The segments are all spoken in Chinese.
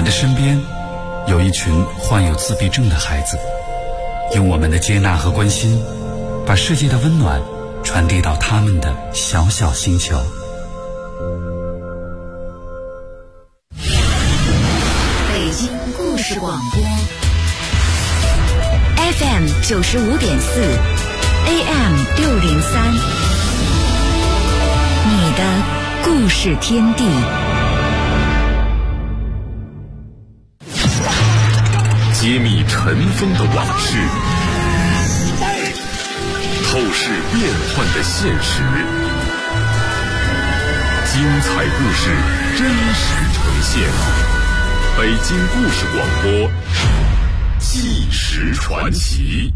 的身边有一群患有自闭症的孩子，用我们的接纳和关心，把世界的温暖传递到他们的小小星球。 北京故事广播 FM 95.4 AM 603，你的故事天地。 揭秘尘封的往事，透视变幻的现实，精彩故事真实呈现。北京故事广播，纪实传奇。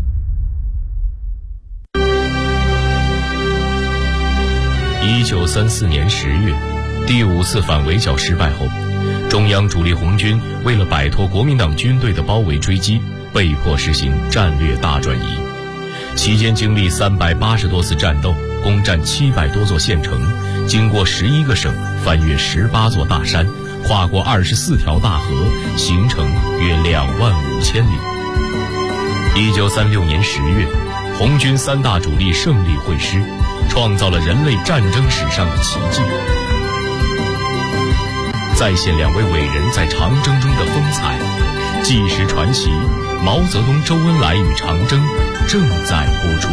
1934年10月，第5次反围剿失败后，中央主力红军为了摆脱国民党军队的包围追击，被迫实行战略大转移。期间经历380多次战斗，攻占700多座县城，经过11个省，翻越18座大山，跨过24条大河，行程约25000里。1936年10月，红军3大主力胜利会师，创造了人类战争史上的奇迹，再现2位伟人在长征中的风采。纪实传奇，毛泽东、周恩来与长征正在播出。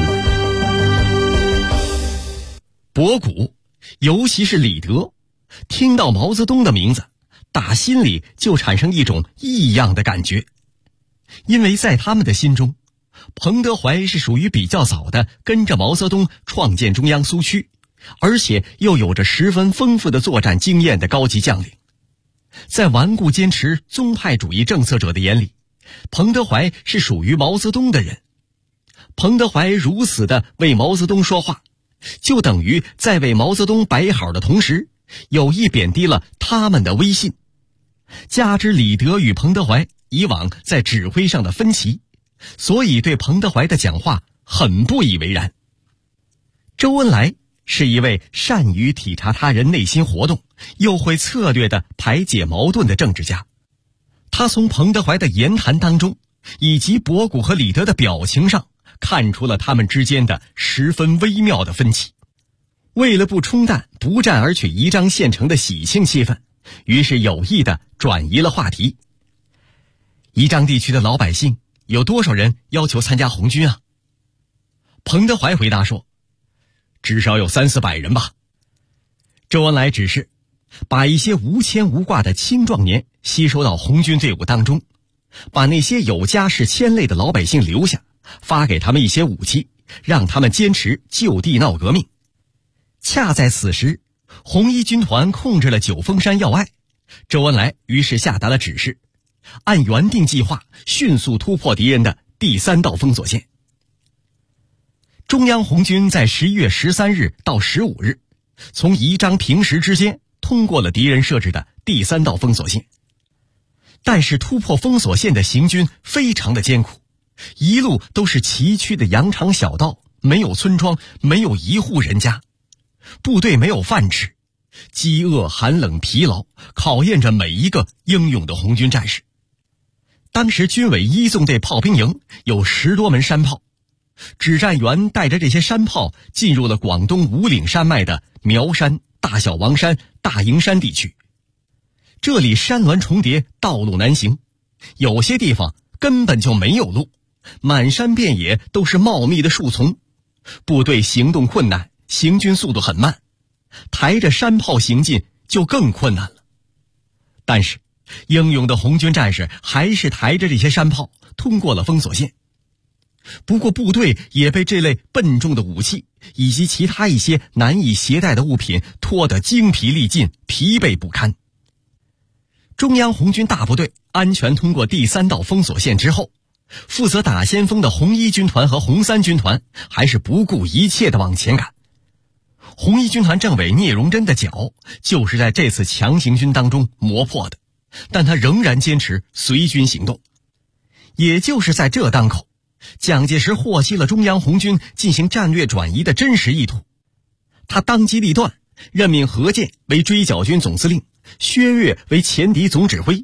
博古，尤其是李德，听到毛泽东的名字，打心里就产生一种异样的感觉，因为在他们的心中，彭德怀是属于比较早的跟着毛泽东创建中央苏区，而且又有着十分丰富的作战经验的高级将领。在顽固坚持宗派主义政策者的眼里，彭德怀是属于毛泽东的人。彭德怀如此的为毛泽东说话，就等于在为毛泽东摆好的同时，有意贬低了他们的威信。加之李德与彭德怀以往在指挥上的分歧，所以对彭德怀的讲话很不以为然。周恩来是一位善于体察他人内心活动，又会策略地排解矛盾的政治家。他从彭德怀的言谈当中，以及博古和李德的表情上，看出了他们之间的十分微妙的分歧。为了不冲淡不战而取宜章县城的喜庆气氛，于是有意地转移了话题。宜章地区的老百姓有多少人要求参加红军啊？彭德怀回答说，至少有300-400人吧。周恩来指示把一些无牵无挂的青壮年吸收到红军队伍当中，把那些有家室牵累的老百姓留下，发给他们一些武器，让他们坚持就地闹革命。恰在此时，红一军团控制了九峰山要隘，周恩来于是下达了指示，按原定计划迅速突破敌人的第3道封锁线。中央红军在11月13日到15日，从宜章平石之间通过了敌人设置的第3道封锁线。但是突破封锁线的行军非常的艰苦，一路都是崎岖的羊肠小道，没有村庄，没有一户人家，部队没有饭吃，饥饿、寒冷、疲劳考验着每一个英勇的红军战士。当时军委1纵队炮兵营有10多门山炮，指战员带着这些山炮进入了广东五岭山脉的苗山、大小王山、大营山地区。这里山峦重叠，道路难行，有些地方根本就没有路，满山遍野都是茂密的树丛，部队行动困难，行军速度很慢，抬着山炮行进就更困难了。但是英勇的红军战士还是抬着这些山炮通过了封锁线。不过部队也被这类笨重的武器以及其他一些难以携带的物品拖得精疲力尽，疲惫不堪。中央红军大部队安全通过第3道封锁线之后，负责打先锋的红一军团和红3军团还是不顾一切地往前赶。红一军团政委聂荣臻的脚就是在这次强行军当中磨破的，但他仍然坚持随军行动。也就是在这当口，蒋介石获悉了中央红军进行战略转移的真实意图，他当机立断，任命何键为追剿军总司令，薛岳为前敌总指挥，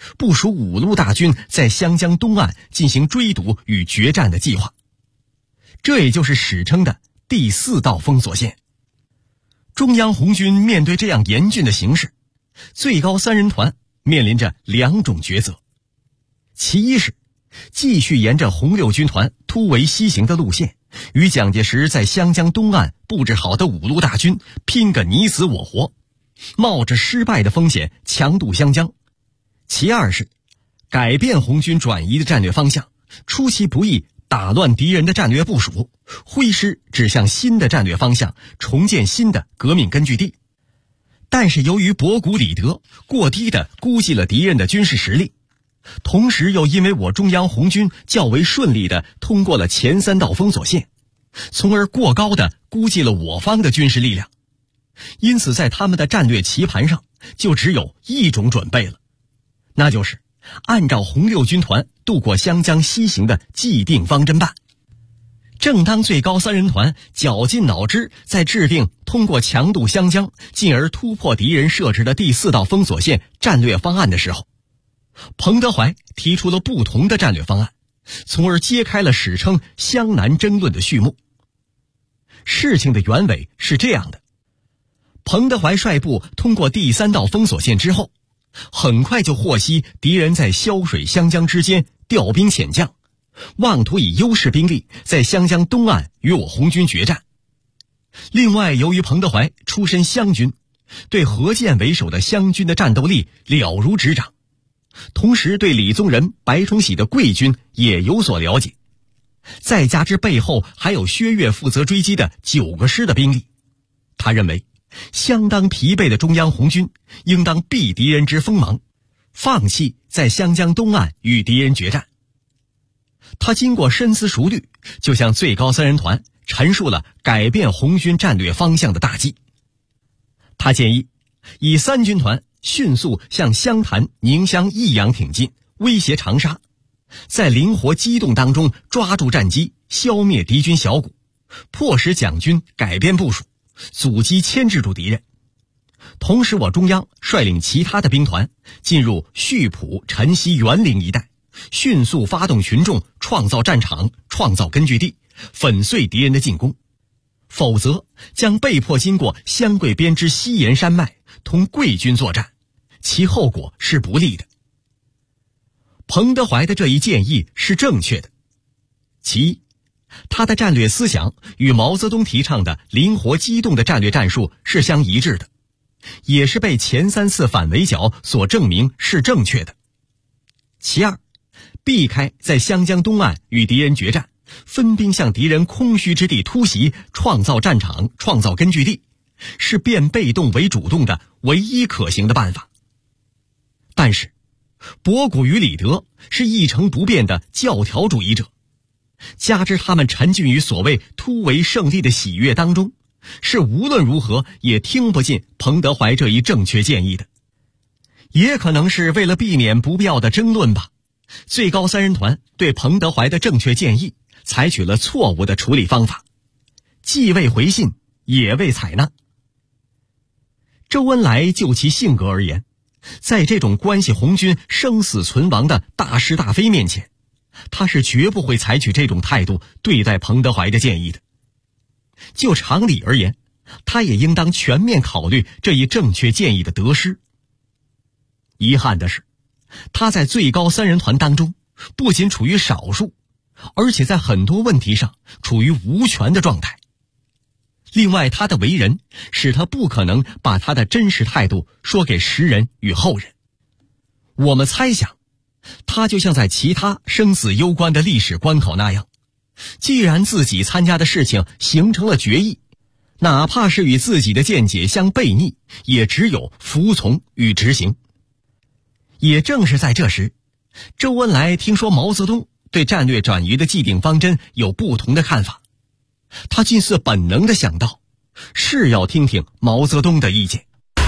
部署5路大军在湘江东岸进行追堵与决战的计划。这也就是史称的第4道封锁线。中央红军面对这样严峻的形势，最高3人团面临着2种抉择。其一是继续沿着红六军团突围西行的路线，与蒋介石在湘江东岸布置好的5路大军拼个你死我活，冒着失败的风险强渡湘江。其二是改变红军转移的战略方向，出其不意打乱敌人的战略部署，挥师指向新的战略方向，重建新的革命根据地。但是由于博古理德过低地估计了敌人的军事实力，同时又因为我中央红军较为顺利地通过了前3道封锁线，从而过高地估计了我方的军事力量。因此在他们的战略棋盘上就只有一种准备了，那就是按照红六军团渡过湘江西行的既定方针办。正当最高3人团绞尽脑汁在制定通过强渡湘江进而突破敌人设置的第4道封锁线战略方案的时候，彭德怀提出了不同的战略方案，从而揭开了史称湘南争论的序幕。事情的原委是这样的：彭德怀率部通过第3道封锁线之后，很快就获悉敌人在萧水湘江之间调兵遣将，妄图以优势兵力在湘江东岸与我红军决战。另外，由于彭德怀出身湘军，对何键为首的湘军的战斗力了如指掌，同时对李宗仁、白崇禧的桂军也有所了解，再加之背后还有薛岳负责追击的9个师的兵力，他认为相当疲惫的中央红军应当避敌人之锋芒，放弃在湘江东岸与敌人决战。他经过深思熟虑，就向最高3人团陈述了改变红军战略方向的大计。他建议以3军团迅速向湘潭、宁乡、益阳挺进，威胁长沙，在灵活机动当中抓住战机，消灭敌军小股，迫使蒋军改变部署，阻击牵制住敌人。同时我中央率领其他的兵团进入溆浦、辰溪、沅陵一带，迅速发动群众，创造战场，创造根据地，粉碎敌人的进攻，否则将被迫经过湘桂边之西沿山脉同桂军作战，其后果是不利的。彭德怀的这一建议是正确的。其一，他的战略思想与毛泽东提倡的灵活机动的战略战术是相一致的，也是被前3次反围剿所证明是正确的。其二，避开在湘江东岸与敌人决战，分兵向敌人空虚之地突袭，创造战场，创造根据地，是变被动为主动的唯一可行的办法。但是博古与李德是一成不变的教条主义者，加之他们沉浸于所谓突围胜利的喜悦当中，是无论如何也听不进彭德怀这一正确建议的。也可能是为了避免不必要的争论吧，最高3人团对彭德怀的正确建议采取了错误的处理方法，既未回信，也未采纳。周恩来就其性格而言，在这种关系红军生死存亡的大是大非面前，他是绝不会采取这种态度对待彭德怀的建议的。就常理而言，他也应当全面考虑这一正确建议的得失。遗憾的是，他在最高3人团当中不仅处于少数，而且在很多问题上处于无权的状态。另外，他的为人使他不可能把他的真实态度说给时人与后人。我们猜想，他就像在其他生死攸关的历史关口那样，既然自己参加的事情形成了决议，哪怕是与自己的见解相背逆，也只有服从与执行。也正是在这时，周恩来听说毛泽东对战略转移的既定方针有不同的看法，他近似本能地想到，是要听听毛泽东的意见。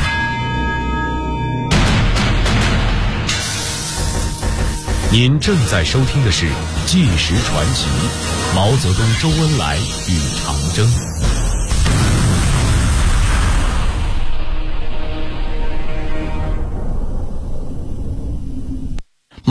您正在收听的是《纪实传奇》，毛泽东、周恩来与长征。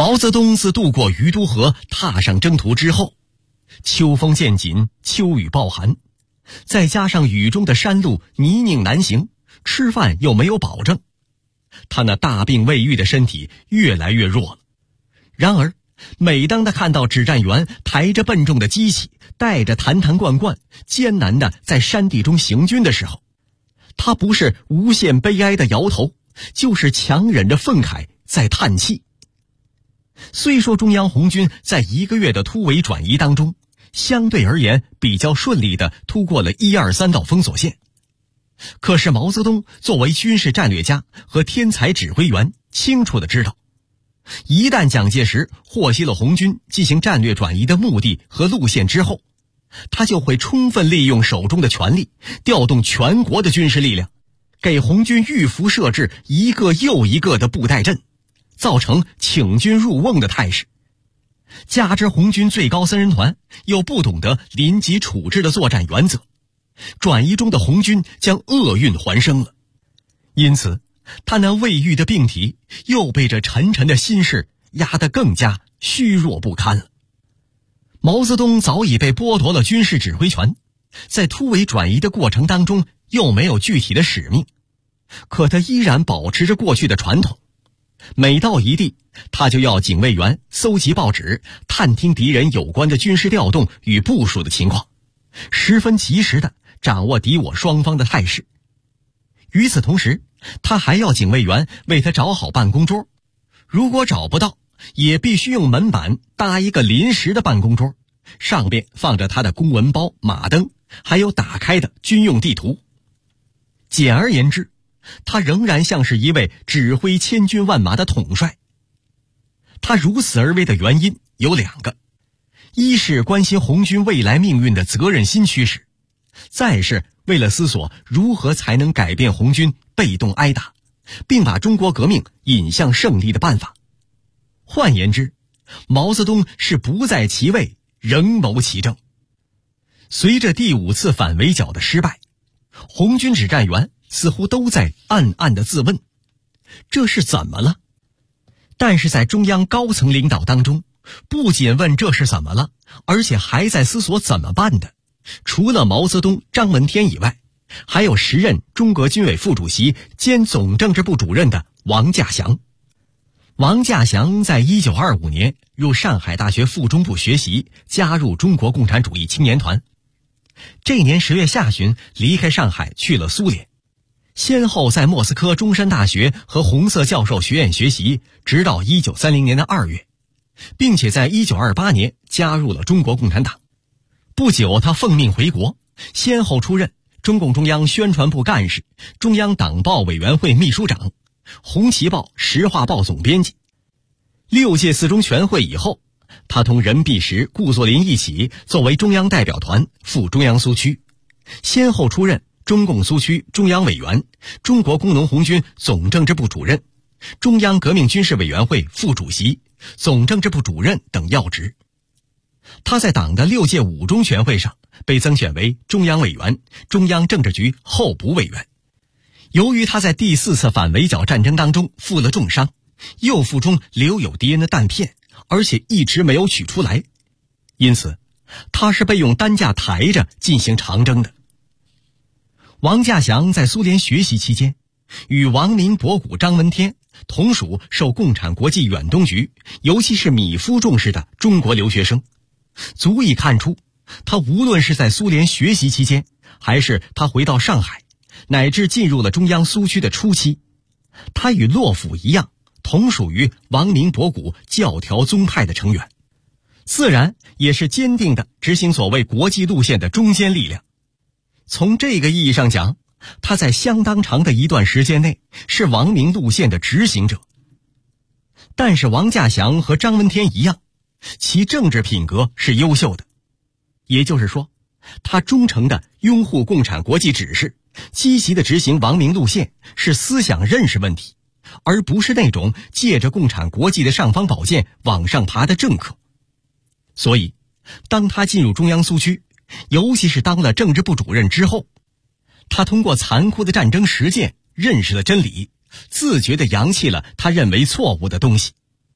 毛泽东自渡过于都河踏上征途之后，秋风渐紧，秋雨暴寒，再加上雨中的山路泥泞难行，吃饭又没有保证，他那大病未愈的身体越来越弱了。然而每当他看到指战员抬着笨重的机器，带着坛坛罐罐，艰难地在山地中行军的时候，他不是无限悲哀的摇头，就是强忍着愤慨在叹气。虽说中央红军在1个月的突围转移当中，相对而言比较顺利地突过了1、2、3道封锁线，可是毛泽东作为军事战略家和天才指挥员，清楚地知道，一旦蒋介石获悉了红军进行战略转移的目的和路线之后，他就会充分利用手中的权力，调动全国的军事力量，给红军预伏设置一个又一个的布袋阵，造成请军入瓮的态势。加之红军最高3人团又不懂得临机处置的作战原则，转移中的红军将厄运还生了。因此他那未愈的病体又被这沉沉的心事压得更加虚弱不堪了。毛泽东早已被剥夺了军事指挥权，在突围转移的过程当中又没有具体的使命，可他依然保持着过去的传统，每到一地，他就要警卫员搜集报纸，探听敌人有关的军事调动与部署的情况，十分及时地掌握敌我双方的态势。与此同时，他还要警卫员为他找好办公桌，如果找不到，也必须用门板搭一个临时的办公桌，上边放着他的公文包、马灯，还有打开的军用地图。简而言之，他仍然像是一位指挥千军万马的统帅。他如此而为的原因有2个，一是关心红军未来命运的责任心驱使，再是为了思索如何才能改变红军被动挨打，并把中国革命引向胜利的办法。换言之，毛泽东是不在其位，仍谋其政。随着第5次反围剿的失败，红军指战员似乎都在暗暗地自问，这是怎么了？但是在中央高层领导当中，不仅问这是怎么了，而且还在思索怎么办的，除了毛泽东、张闻天以外，还有时任中国军委副主席兼总政治部主任的王稼祥。王稼祥在1925年入上海大学附中部学习，加入中国共产主义青年团。这年10月下旬离开上海去了苏联，先后在莫斯科中山大学和红色教授学院学习，直到1930年的2月，并且在1928年加入了中国共产党。不久他奉命回国，先后出任中共中央宣传部干事、中央党报委员会秘书长、红旗报、时话报总编辑。6届4中全会以后，他同任弼时、顾作霖一起作为中央代表团赴中央苏区，先后出任中共苏区中央委员、中国工农红军总政治部主任、中央革命军事委员会副主席、总政治部主任等要职。他在党的6届5中全会上被增选为中央委员、中央政治局候补委员。由于他在第4次反围剿战争当中负了重伤，右腹中留有敌人的弹片，而且一直没有取出来，因此他是被用担架抬着进行长征的。王稼祥在苏联学习期间，与王明、博古、张闻天同属受共产国际远东局，尤其是米夫重视的中国留学生，足以看出他无论是在苏联学习期间，还是他回到上海，乃至进入了中央苏区的初期，他与洛甫一样，同属于王明、博古教条宗派的成员，自然也是坚定地执行所谓国际路线的中坚力量。从这个意义上讲，他在相当长的一段时间内是王明路线的执行者。但是王稼祥和张闻天一样，其政治品格是优秀的，也就是说，他忠诚地拥护共产国际指示，积极地执行王明路线，是思想认识问题，而不是那种借着共产国际的尚方宝剑往上爬的政客。所以当他进入中央苏区，尤其是当了政治部主任之后，他通过残酷的战争实践认识了真理，自觉地扬弃了他认为错误的东西。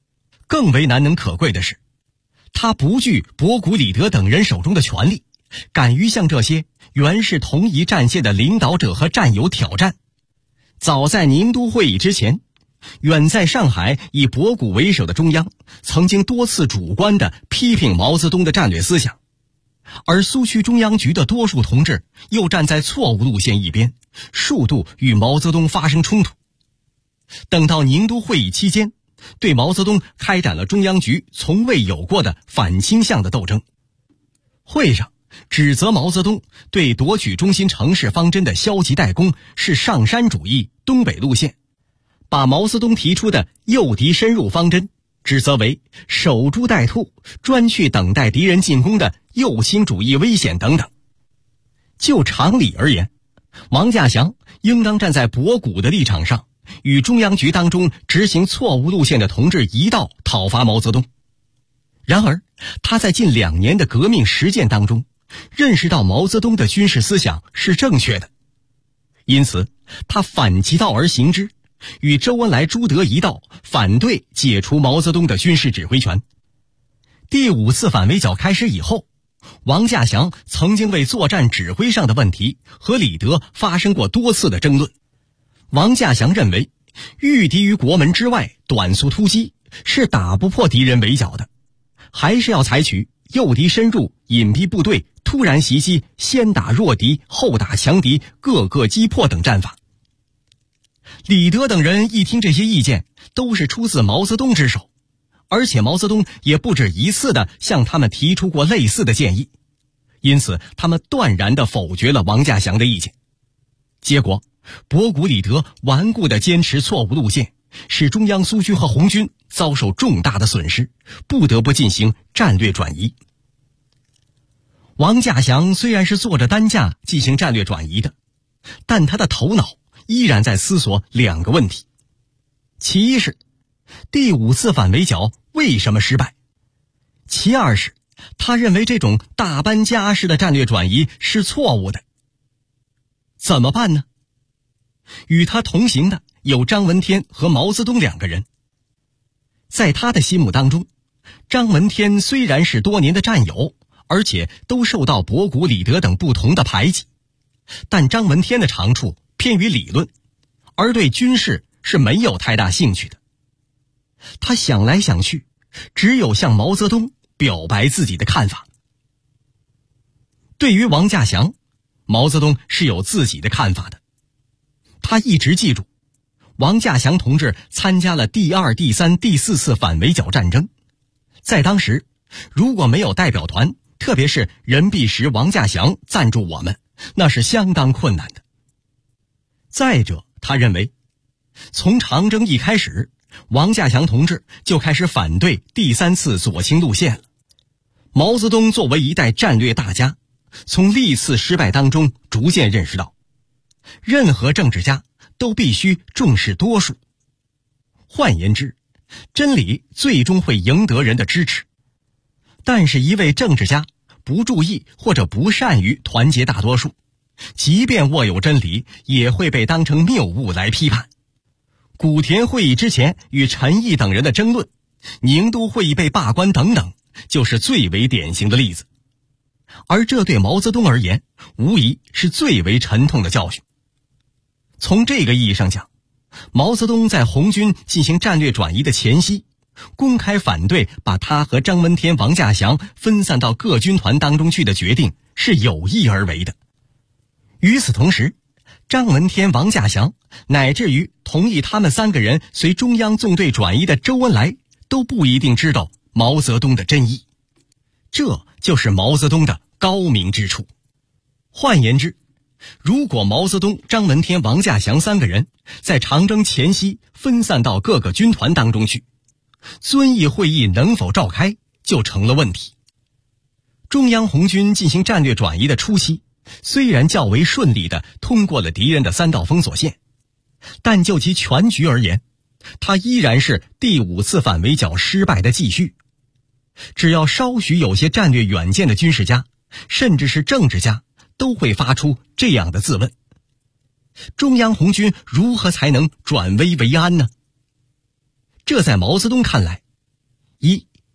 更为难能可贵的是，他不惧博古、李德等人手中的权力，敢于向这些原是同一战线的领导者和战友挑战。早在宁都会议之前，远在上海以博古为首的中央曾经多次主观地批评毛泽东的战略思想，而苏区中央局的多数同志又站在错误路线一边，数度与毛泽东发生冲突。等到宁都会议期间，对毛泽东开展了中央局从未有过的反倾向的斗争。会上指责毛泽东对夺取中心城市方针的消极怠工是上山主义东北路线，把毛泽东提出的诱敌深入方针指责为守株待兔，专去等待敌人进攻的右倾主义危险等等。就常理而言，王稼祥应当站在博古的立场上，与中央局当中执行错误路线的同志一道讨伐毛泽东。然而他在近2年的革命实践当中认识到毛泽东的军事思想是正确的，因此他反其道而行之，与周恩来、朱德一道反对解除毛泽东的军事指挥权。第5次反围剿开始以后，王稼祥曾经为作战指挥上的问题和李德发生过多次的争论。王稼祥认为，御敌于国门之外，短速突击是打不破敌人围剿的，还是要采取诱敌深入、隐蔽部队、突然袭击、先打弱敌、后打强敌、各个击破等战法。李德等人一听这些意见都是出自毛泽东之手，而且毛泽东也不止一次地向他们提出过类似的建议，因此他们断然地否决了王稼祥的意见。结果博古、李德顽固地坚持错误路线，使中央苏区和红军遭受重大的损失，不得不进行战略转移。王稼祥虽然是坐着担架进行战略转移的，但他的头脑依然在思索2个问题。其一是第5次反围剿为什么失败，其二是他认为这种大搬家式的战略转移是错误的。怎么办呢？与他同行的有张闻天和毛泽东2个人。在他的心目当中，张闻天虽然是多年的战友，而且都受到博古、李德等不同的排挤，但张闻天的长处偏于理论，而对军事是没有太大兴趣的。他想来想去，只有向毛泽东表白自己的看法。对于王稼祥，毛泽东是有自己的看法的。他一直记住，王稼祥同志参加了第2、第3、第4次反围剿战争，在当时如果没有代表团，特别是任弼时、王稼祥赞助我们，那是相当困难的。再者，他认为从长征一开始，王稼祥同志就开始反对第3次左倾路线了。毛泽东作为一代战略大家，从历次失败当中逐渐认识到，任何政治家都必须重视多数。换言之，真理最终会赢得人的支持。但是一位政治家不注意或者不善于团结大多数，即便握有真理，也会被当成谬误来批判。古田会议之前与陈毅等人的争论，宁都会议被罢官等等，就是最为典型的例子。而这对毛泽东而言，无疑是最为沉痛的教训。从这个意义上讲，毛泽东在红军进行战略转移的前夕，公开反对把他和张闻天、王稼祥分散到各军团当中去的决定是有意而为的。与此同时，张闻天、王稼祥乃至于同意他们3个人随中央纵队转移的周恩来都不一定知道毛泽东的真意，这就是毛泽东的高明之处。换言之，如果毛泽东、张闻天、王稼祥3个人在长征前夕分散到各个军团当中去，遵义会议能否召开就成了问题。中央红军进行战略转移的初期，虽然较为顺利地通过了敌人的3道封锁线，但就其全局而言，它依然是第5次反围剿失败的继续。只要稍许有些战略远见的军事家，甚至是政治家，都会发出这样的自问：中央红军如何才能转危为安呢？这在毛泽东看来，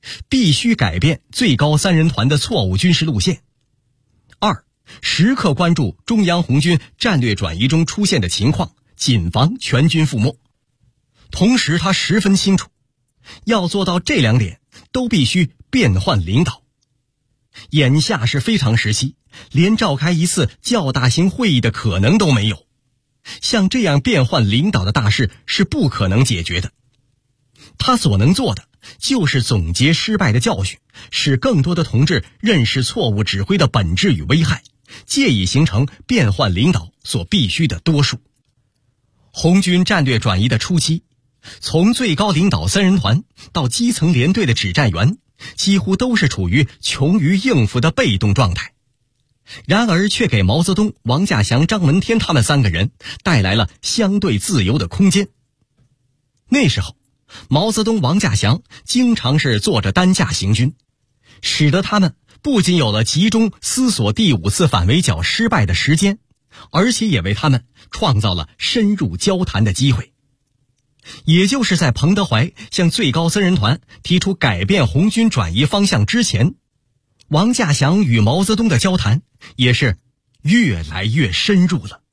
必须改变最高三人团的错误军事路线。二，时刻关注中央红军战略转移中出现的情况，谨防全军覆没。同时他十分清楚，要做到这2点都必须变换领导。眼下是非常时期，连召开一次较大型会议的可能都没有，像这样变换领导的大事是不可能解决的。他所能做的就是总结失败的教训，使更多的同志认识错误指挥的本质与危害，借以形成变换领导所必须的多数。红军战略转移的初期，从最高领导三人团到基层连队的指战员，几乎都是处于穷于应付的被动状态，然而却给毛泽东、王稼祥、张闻天他们3个人带来了相对自由的空间。那时候毛泽东、王稼祥经常是坐着担架行军，使得他们不仅有了集中思索第5次反围剿失败的时间，而且也为他们创造了深入交谈的机会。也就是在彭德怀向最高三人团提出改变红军转移方向之前，王稼祥与毛泽东的交谈也是越来越深入了。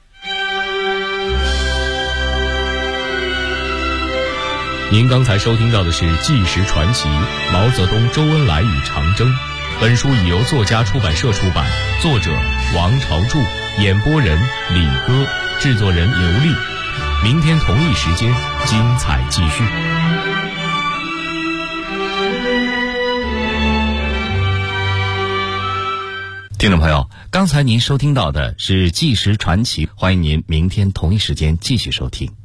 您刚才收听到的是《纪实传奇：毛泽东、周恩来与长征》。本书已由作家出版社出版，作者王朝柱，演播人李戈，制作人刘丽。明天同一时间，精彩继续。 听众朋友，刚才您收听到的是《纪实传奇》，欢迎您明天同一时间继续收听。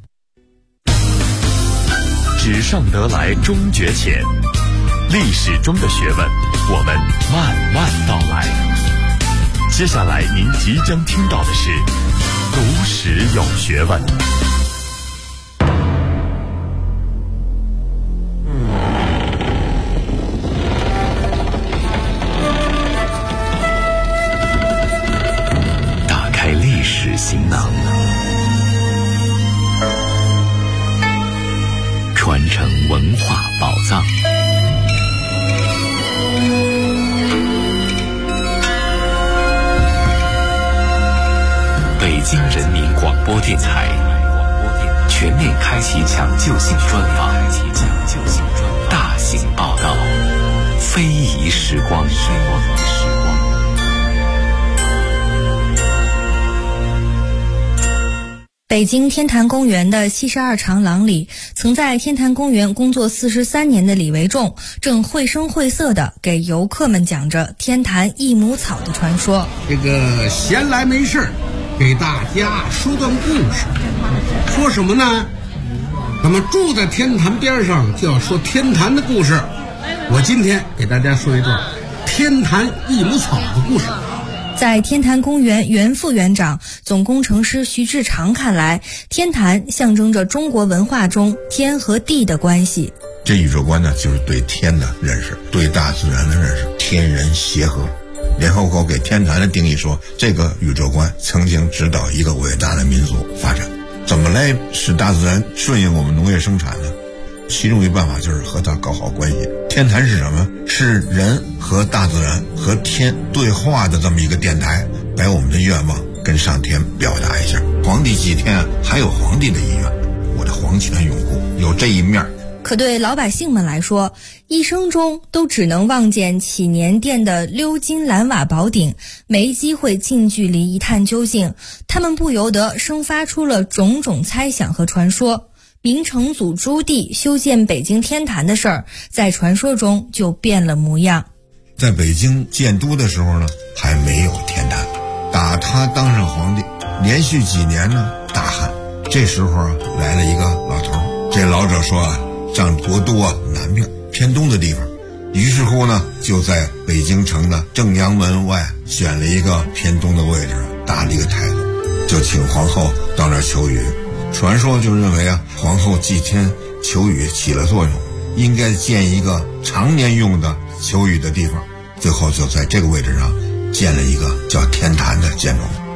纸上得来终觉浅，历史中的学问，我们慢慢道来。接下来您即将听到的是读史有学问。打开历史行囊，传承文化宝藏。北京人民广播电台全面开启抢救性专访，大型报道，非遗时光。 北京天坛公园的72长廊里，曾在天坛公园工作43年的李维仲，正绘声绘色地给游客们讲着天坛益母草的传说。 这个闲来没事给大家说段故事。说什么呢？咱们住在天坛边上，就要说天坛的故事。我今天给大家说一段天坛益母草的故事。 在天坛公园原副园长、总工程师徐志长看来，天坛象征着中国文化中天和地的关系。 这宇宙观呢，就是对天的认识，对大自然的认识，天人协和。联合国给天坛的定义说，这个宇宙观曾经指导一个伟大的民族发展。怎么来使大自然顺应我们农业生产呢？其中一个办法就是和它搞好关系。天坛是什么？是人和大自然和天对话的这么一个电台，把我们的愿望跟上天表达一下。皇帝祭天还有皇帝的意愿，我的皇权拥护有这一面。 可对老百姓们来说，一生中都只能望见祈年殿的鎏金蓝瓦宝顶，没机会近距离一探究竟，他们不由得生发出了种种猜想和传说。明成祖朱棣修建北京天坛的事儿，在传说中就变了模样。 在北京建都的时候呢，还没有天坛。打他当上皇帝，连续几年呢大旱。这时候啊，来了一个老头，这老者说啊，上国都啊南面偏东的地方。于是乎呢，就在北京城的正阳门外选了一个偏东的位置，搭了一个台子，就请皇后到那儿求雨。传说就认为啊，皇后祭天求雨起了作用，应该建一个常年用的求雨的地方。最后就在这个位置上建了一个叫天坛的建筑。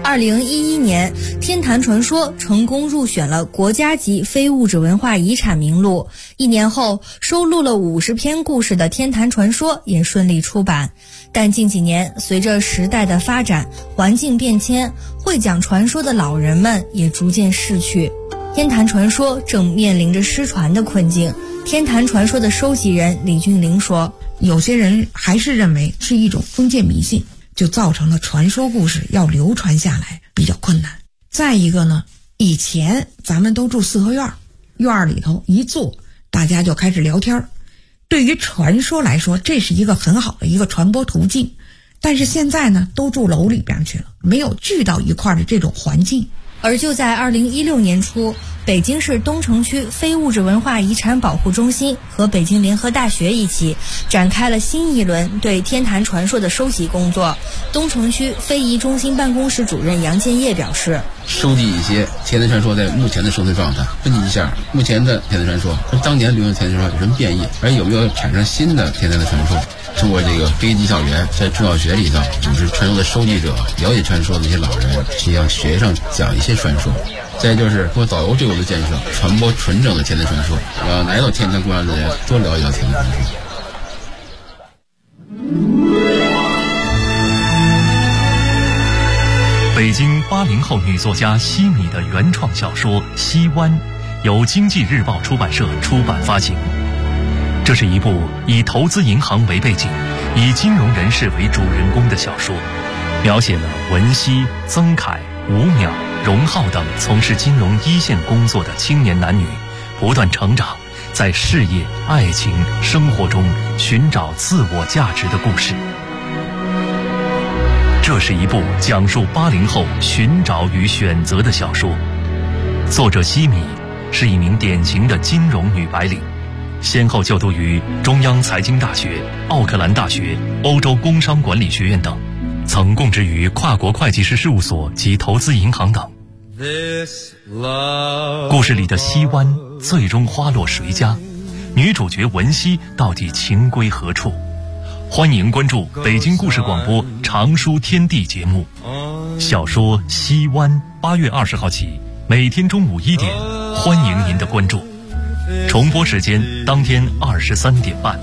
2011年，天坛传说成功入选了国家级非物质文化遗产名录。1年后，收录了50篇故事的天坛传说也顺利出版。但近几年，随着时代的发展，环境变迁，会讲传说的老人们也逐渐逝去，天坛传说正面临着失传的困境。天坛传说的收集人李俊玲说， 有些人还是认为是一种封建迷信，就造成了传说故事要流传下来比较困难。再一个呢，以前咱们都住四合院，院里头一坐，大家就开始聊天。对于传说来说，这是一个很好的一个传播途径。但是现在呢，都住楼里边去了，没有聚到一块的这种环境。 而就在2016年初，北京市东城区非物质文化遗产保护中心和北京联合大学一起展开了新一轮对天坛传说的收集工作。东城区非遗中心办公室主任杨建业表示， 收集一些天坛传说在目前的生存状态，分析一下目前的天坛传说和当年流行天坛传说有什么变异，而有没有产生新的天坛的传说。通过这个非遗技校园，在中小学里头组织传说的收集者，了解传说的一些老人，去向学生讲一些传说。再就是通过导游队伍的建设，传播纯正的天坛传说，让来到天坛公园的人多了解到天坛传说。 北京80后女作家西米的原创小说《西湾》，由经济日报出版社出版发行。这是一部以投资银行为背景，以金融人士为主人公的小说，描写了文熙、曾凯、吴淼、荣浩等从事金融一线工作的青年男女不断成长，在事业、爱情、生活中寻找自我价值的故事。这是一部讲述80后寻找与选择的小说。作者西米是一名典型的金融女白领，先后就读于中央财经大学、奥克兰大学、欧洲工商管理学院等，曾供职于跨国会计师事务所及投资银行等。故事里的西湾最终花落谁家？女主角文熙到底情归何处？欢迎关注北京故事广播常书天地节目。小说《西湾》8月20号起，每天中午1点，欢迎您的关注。重播时间当天23点半。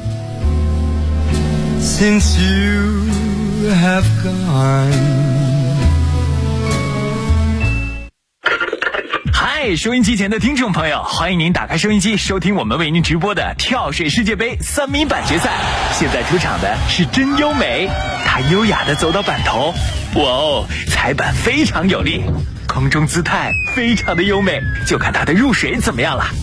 Since you have gone。 嗨，收音机前的听众朋友，欢迎您打开收音机，收听我们为您直播的跳水世界杯3米板决赛。现在出场的是真优美，她优雅地走到板头，哇哦，踩板非常有力，空中姿态非常的优美，就看她的入水怎么样了。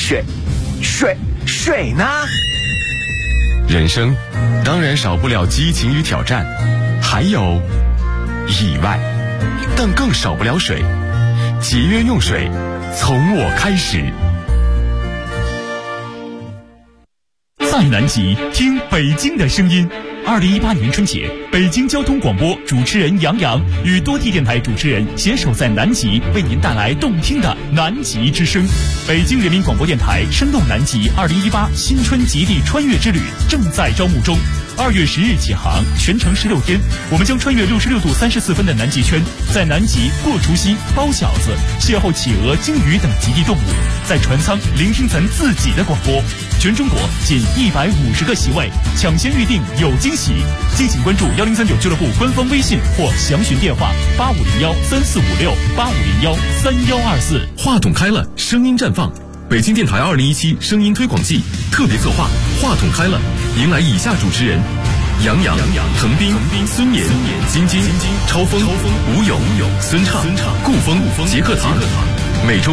水呢？ 人生当然少不了激情与挑战，还有意外，但更少不了水。节约用水，从我开始。 在南极听北京的声音。2018年春节，北京交通广播主持人杨洋与多地电台主持人携手在南极，为您带来动听的南极之声。北京人民广播电台生动南极2018新春极地穿越之旅正在招募中。2月10日起航，全程16天，我们将穿越66度34分的南极圈，在南极过除夕、包饺子、邂逅企鹅、鲸鱼等极地动物，在船舱聆听咱自己的广播。全中国仅150个席位，抢先预定有惊喜。敬请关注1039俱乐部官方微信或详询电话8501-3456、8501-3124。 话筒开了，声音绽放。北京电台2017声音推广季特别策划，话筒开了，迎来以下主持人：杨洋、滕斌、孙岩、金晶、超峰、吴勇、孙畅、顾峰、杰克堂。每周